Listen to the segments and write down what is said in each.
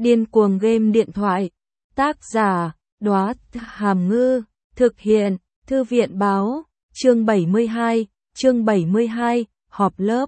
Điên cuồng game điện thoại. Tác giả, Đóa Hàm Ngư. Thực hiện, Thư viện báo. Chương 72, họp lớp.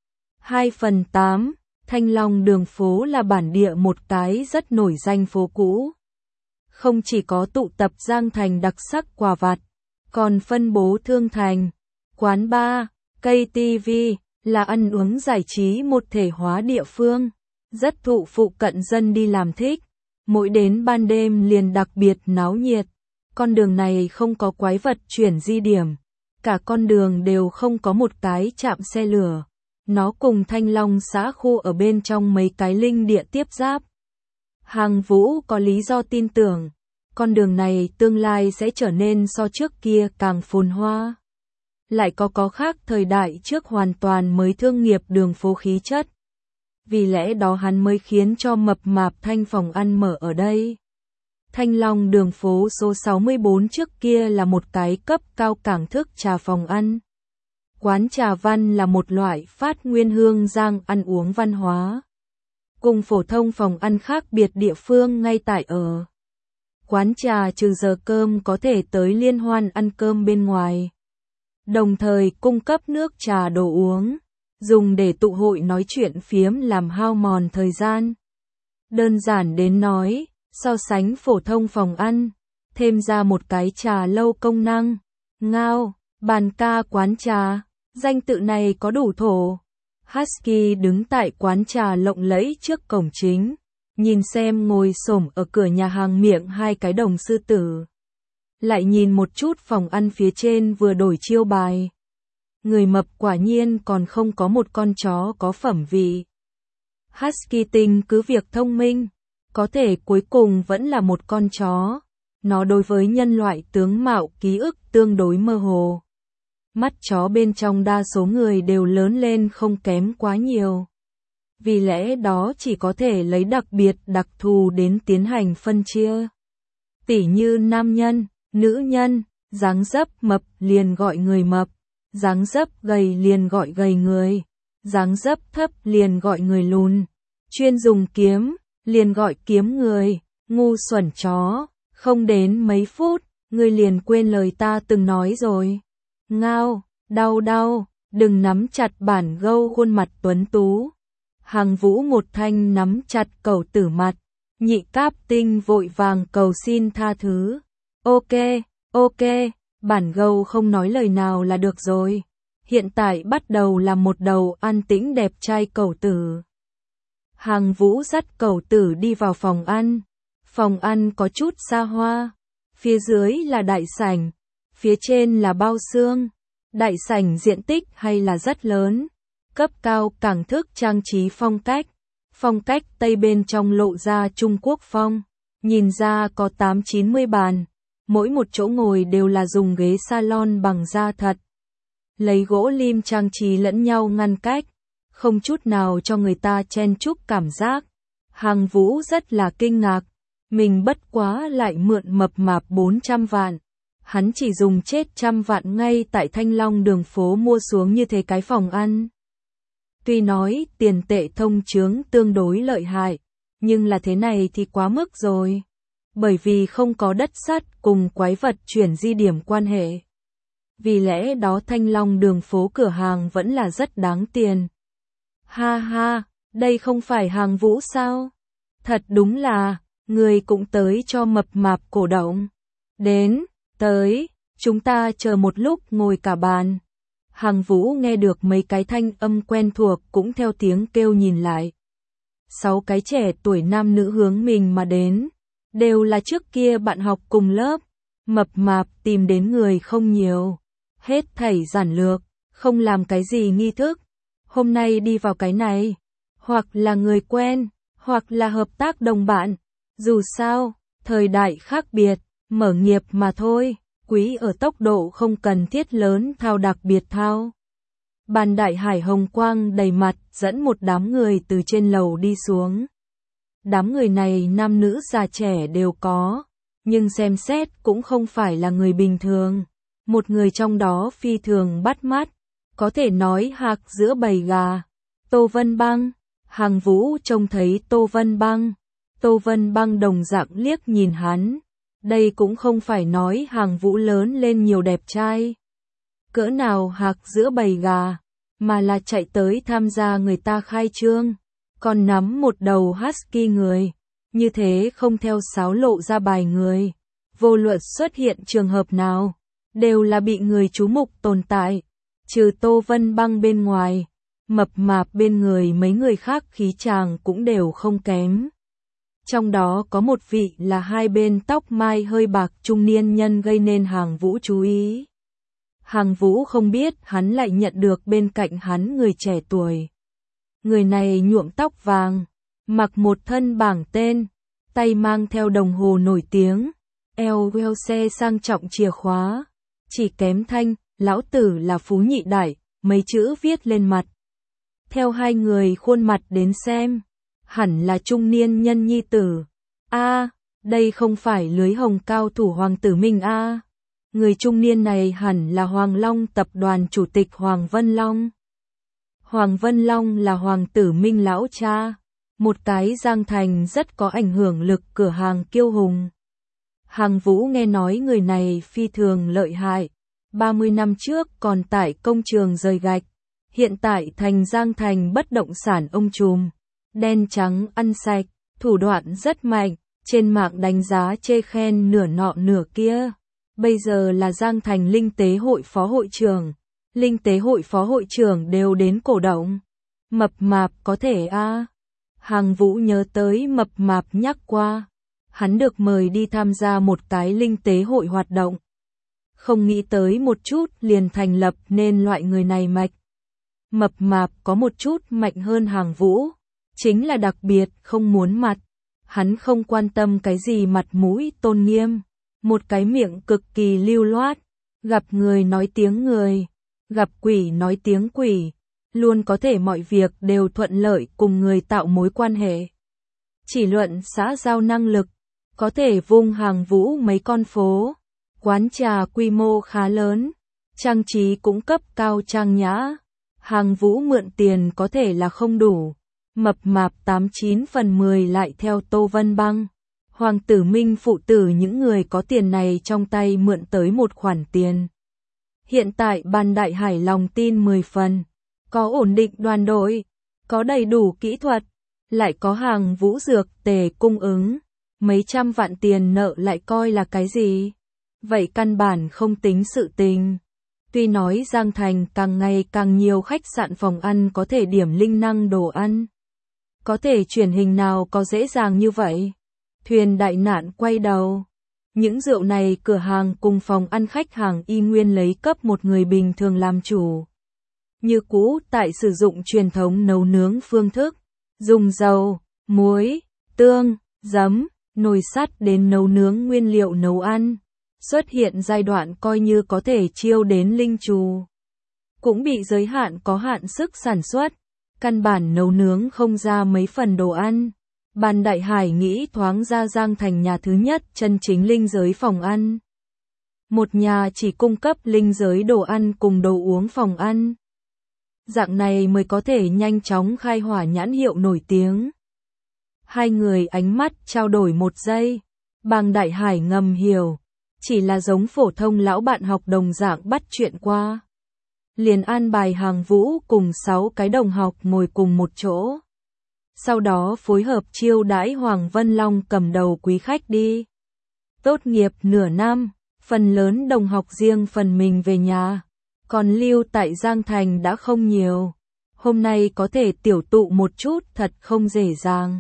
2/8, Thanh Long đường phố là bản địa một cái rất nổi danh phố cũ. Không chỉ có tụ tập Giang Thành đặc sắc quà vặt, còn phân bố thương thành, quán bar, cây TV, là ăn uống giải trí một thể hóa địa phương, rất thụ phụ cận dân đi làm thích. Mỗi đến ban đêm liền đặc biệt náo nhiệt. Con đường này không có quái vật chuyển di điểm, cả con đường đều không có một cái trạm xe lửa. Nó cùng Thanh Long xã khu ở bên trong mấy cái linh địa tiếp giáp. Hàng Vũ có lý do tin tưởng, con đường này tương lai sẽ trở nên so trước kia càng phồn hoa. Lại có khác thời đại trước hoàn toàn mới thương nghiệp đường phố khí chất. Vì lẽ đó hắn mới khiến cho mập mạp Thanh phòng ăn mở ở đây. Thanh Long đường phố số 64 trước kia là một cái cấp cao cảng thức trà phòng ăn. Quán trà văn là một loại phát nguyên hương giang ăn uống văn hóa. Cùng phổ thông phòng ăn khác biệt địa phương ngay tại ở. Quán trà trừ giờ cơm có thể tới liên hoan ăn cơm bên ngoài. Đồng thời cung cấp nước trà đồ uống, dùng để tụ hội nói chuyện phiếm làm hao mòn thời gian. Đơn giản đến nói, so sánh phổ thông phòng ăn, thêm ra một cái trà lâu công năng. Ngao, bàn ca quán trà, danh tự này có đủ thổ. Husky đứng tại quán trà lộng lẫy trước cổng chính, nhìn xem ngồi xổm ở cửa nhà hàng miệng hai cái đồng sư tử. Lại nhìn một chút phòng ăn phía trên vừa đổi chiêu bài. Người mập quả nhiên còn không có một con chó có phẩm vị. Husky tinh cứ việc thông minh, có thể cuối cùng vẫn là một con chó. Nó đối với nhân loại tướng mạo ký ức tương đối mơ hồ. Mắt chó bên trong đa số người đều lớn lên không kém quá nhiều. Vì lẽ đó chỉ có thể lấy đặc biệt đặc thù đến tiến hành phân chia. Tỉ như nam nhân, nữ nhân, dáng dấp mập liền gọi người mập, dáng dấp gầy liền gọi gầy người, dáng dấp thấp liền gọi người lùn, chuyên dùng kiếm liền gọi kiếm người. Ngu xuẩn chó, không đến mấy phút, ngươi liền quên lời ta từng nói rồi. Ngao, đau, đừng nắm chặt bản gâu khuôn mặt tuấn tú. Hàng Vũ một thanh nắm chặt cẩu tử mặt, nhị cáp tinh vội vàng cầu xin tha thứ. Ok, bản gâu không nói lời nào là được rồi. Hiện tại bắt đầu là một đầu an tĩnh đẹp trai cẩu tử. Hàng Vũ dắt cẩu tử đi vào phòng ăn. Phòng ăn có chút xa hoa. Phía dưới là đại sảnh, phía trên là bao xương. Đại sảnh diện tích hay là rất lớn. Cấp cao cảng thức trang trí phong cách Tây bên trong lộ ra Trung Quốc phong. Nhìn ra có 8-90 bàn. Mỗi một chỗ ngồi đều là dùng ghế salon bằng da thật. Lấy gỗ lim trang trí lẫn nhau ngăn cách, không chút nào cho người ta chen chúc cảm giác. Hàng Vũ rất là kinh ngạc, mình bất quá lại mượn mập mạp 400 vạn. Hắn chỉ dùng chết 100 vạn ngay tại Thanh Long đường phố mua xuống như thế cái phòng ăn. Tuy nói tiền tệ thông chướng tương đối lợi hại, nhưng là thế này thì quá mức rồi. Bởi vì không có đất sắt cùng quái vật chuyển di điểm quan hệ. Vì lẽ đó Thanh Long đường phố cửa hàng vẫn là rất đáng tiền. Ha, đây không phải Hàng Vũ sao? Thật đúng là, người cũng tới cho mập mạp cổ động. Đến, tới, chúng ta chờ một lúc ngồi cả bàn. Hàng Vũ nghe được mấy cái thanh âm quen thuộc cũng theo tiếng kêu nhìn lại. 6 cái trẻ tuổi nam nữ hướng mình mà đến. Đều là trước kia bạn học cùng lớp. Mập mạp tìm đến người không nhiều. Hết thảy giản lược, không làm cái gì nghi thức. Hôm nay đi vào cái này. Hoặc là người quen, hoặc là hợp tác đồng bạn. Dù sao, thời đại khác biệt, mở nghiệp mà thôi. Quý ở tốc độ không cần thiết lớn thao đặc biệt thao. Bàn đại hải hồng quang đầy mặt dẫn một đám người từ trên lầu đi xuống. Đám người này nam nữ già trẻ đều có, nhưng xem xét cũng không phải là người bình thường. Một người trong đó phi thường bắt mắt, có thể nói hạc giữa bầy gà. Tô Vân Băng. Hàng Vũ trông thấy Tô Vân Băng, Tô Vân Băng đồng dạng liếc nhìn hắn. Đây cũng không phải nói Hàng Vũ lớn lên nhiều đẹp trai. Cỡ nào hạc giữa bầy gà, mà là chạy tới tham gia người ta khai trương. Còn nắm một đầu husky người. Như thế không theo sáo lộ ra bài người. Vô luận xuất hiện trường hợp nào, đều là bị người chú mục tồn tại. Trừ Tô Vân Băng bên ngoài, mập mạp bên người mấy người khác khí chàng cũng đều không kém. Trong đó có một vị là hai bên tóc mai hơi bạc trung niên nhân gây nên Hàng Vũ chú ý. Hàng Vũ không biết hắn lại nhận được bên cạnh hắn người trẻ tuổi. Người này nhuộm tóc vàng, mặc một thân bảng tên, tay mang theo đồng hồ nổi tiếng, eo đeo xe sang trọng chìa khóa. Chỉ kém thanh, lão tử là Phú Nhị Đại, mấy chữ viết lên mặt. Theo hai người khuôn mặt đến xem, hẳn là trung niên nhân nhi tử. Đây không phải lưới hồng cao thủ Hoàng Tử Minh Người trung niên này hẳn là Hoàng Long tập đoàn chủ tịch Hoàng Vân Long. Hoàng Vân Long là Hoàng Tử Minh lão cha, một cái Giang Thành rất có ảnh hưởng lực cửa hàng kiêu hùng. Hàng Vũ nghe nói người này phi thường lợi hại, 30 năm trước còn tại công trường rời gạch, hiện tại thành Giang Thành bất động sản ông trùm, đen trắng ăn sạch, thủ đoạn rất mạnh, trên mạng đánh giá chê khen nửa nọ nửa kia. Bây giờ là Giang Thành Linh Tế Hội phó hội trưởng, Linh Tế Hội phó hội trưởng đều đến cổ động. Mập mạp có thể Hàng Vũ nhớ tới mập mạp nhắc qua. Hắn được mời đi tham gia một cái Linh Tế Hội hoạt động. Không nghĩ tới một chút liền thành lập nên loại người này mạch. Mập mạp có một chút mạnh hơn Hàng Vũ, chính là đặc biệt không muốn mặt. Hắn không quan tâm cái gì mặt mũi tôn nghiêm, một cái miệng cực kỳ lưu loát, gặp người nói tiếng người, gặp quỷ nói tiếng quỷ, luôn có thể mọi việc đều thuận lợi cùng người tạo mối quan hệ. Chỉ luận xã giao năng lực, có thể vung Hàng Vũ mấy con phố, quán trà quy mô khá lớn, trang trí cũng cấp cao trang nhã. Hàng Vũ mượn tiền có thể là không đủ, mập mạp 89 phần 10 lại theo Tô Vân Băng. Hoàng Tử Minh phụ tử những người có tiền này trong tay mượn tới một khoản tiền. Hiện tại Ban Đại Hải lòng tin 10 phần, có ổn định đoàn đội, có đầy đủ kỹ thuật, lại có Hàng Vũ dược tề cung ứng, mấy trăm vạn tiền nợ lại coi là cái gì? Vậy căn bản không tính sự tình. Tuy nói Giang Thành càng ngày càng nhiều khách sạn phòng ăn có thể điểm linh năng đồ ăn. Có thể truyền hình nào có dễ dàng như vậy? Thuyền đại nạn quay đầu. Những rượu này cửa hàng cùng phòng ăn khách hàng y nguyên lấy cấp một người bình thường làm chủ. Như cũ tại sử dụng truyền thống nấu nướng phương thức, dùng dầu, muối, tương, giấm, nồi sắt đến nấu nướng nguyên liệu nấu ăn. Xuất hiện giai đoạn coi như có thể chiêu đến linh trù. Cũng bị giới hạn có hạn sức sản xuất, căn bản nấu nướng không ra mấy phần đồ ăn. Ban Đại Hải nghĩ thoáng ra Giang Thành nhà thứ nhất chân chính linh giới phòng ăn. Một nhà chỉ cung cấp linh giới đồ ăn cùng đồ uống phòng ăn. Dạng này mới có thể nhanh chóng khai hỏa nhãn hiệu nổi tiếng. Hai người ánh mắt trao đổi một giây. Ban Đại Hải ngầm hiểu. Chỉ là giống phổ thông lão bạn học đồng dạng bắt chuyện qua. Liền an bài Hàng Vũ cùng 6 cái đồng học ngồi cùng một chỗ. Sau đó phối hợp chiêu đãi Hoàng Vân Long cầm đầu quý khách đi. Tốt nghiệp nửa năm, phần lớn đồng học riêng phần mình về nhà. Còn lưu tại Giang Thành đã không nhiều. Hôm nay có thể tiểu tụ một chút thật không dễ dàng.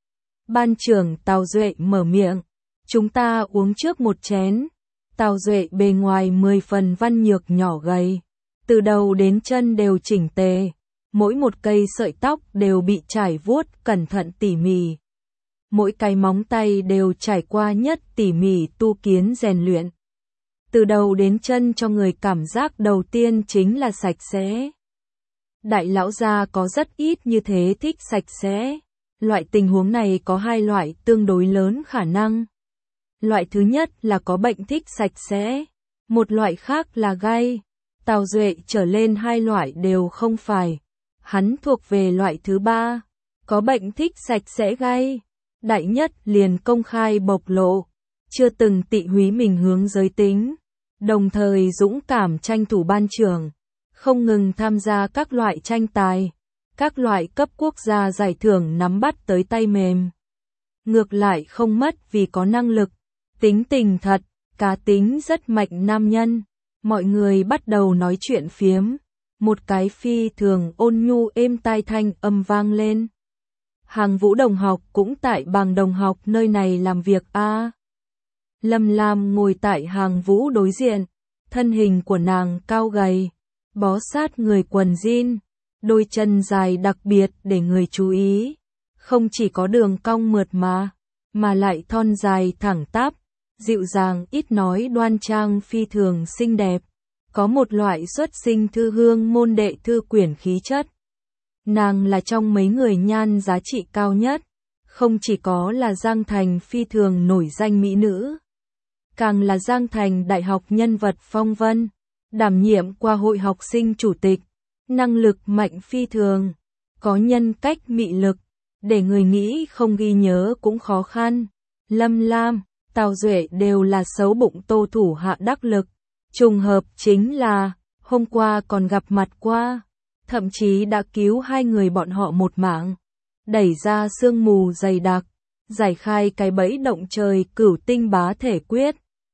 Ban trưởng Tào Duệ mở miệng. Chúng ta uống trước một chén. Tào Duệ bề ngoài 10 phần văn nhược nhỏ gầy. Từ đầu đến chân đều chỉnh tề. Mỗi một cây sợi tóc đều bị trải vuốt cẩn thận tỉ mỉ. Mỗi cái móng tay đều trải qua nhất tỉ mỉ tu kiến rèn luyện. Từ đầu đến chân cho người cảm giác đầu tiên chính là sạch sẽ. Đại lão gia có rất ít như thế thích sạch sẽ. Loại tình huống này có hai loại tương đối lớn khả năng. Loại thứ nhất là có bệnh thích sạch sẽ. Một loại khác là gay. Tào Duệ trở lên hai loại đều không phải. Hắn thuộc về loại thứ ba. Có bệnh thích sạch sẽ gay. Đại Nhất liền công khai bộc lộ, chưa từng tị húy mình hướng giới tính, đồng thời dũng cảm tranh thủ ban trưởng, không ngừng tham gia các loại tranh tài, các loại cấp quốc gia giải thưởng nắm bắt tới tay mềm. Ngược lại không mất vì có năng lực, tính tình thật, cá tính rất mạnh nam nhân. Mọi người bắt đầu nói chuyện phiếm, một cái phi thường ôn nhu êm tai thanh âm vang lên. Hàng Vũ đồng học cũng tại Bằng đồng học nơi này làm việc a. Lâm Lam ngồi tại Hàng Vũ đối diện, thân hình của nàng cao gầy, bó sát người quần jean, đôi chân dài đặc biệt để người chú ý, không chỉ có đường cong mượt mà lại thon dài thẳng tắp, dịu dàng ít nói đoan trang phi thường xinh đẹp, có một loại xuất sinh thư hương môn đệ thư quyển khí chất. Nàng là trong mấy người nhan giá trị cao nhất, không chỉ có là Giang Thành phi thường nổi danh mỹ nữ, càng là Giang Thành đại học nhân vật phong vân, đảm nhiệm qua hội học sinh chủ tịch, năng lực mạnh phi thường, có nhân cách mị lực, để người nghĩ không ghi nhớ cũng khó khăn. Lâm Lam, Tào Duệ đều là xấu bụng tô thủ hạ đắc lực, trùng hợp chính là hôm qua còn gặp mặt qua, thậm chí đã cứu hai người bọn họ một mạng, đẩy ra sương mù dày đặc, giải khai cái bẫy động trời cửu tinh bá thể quyết.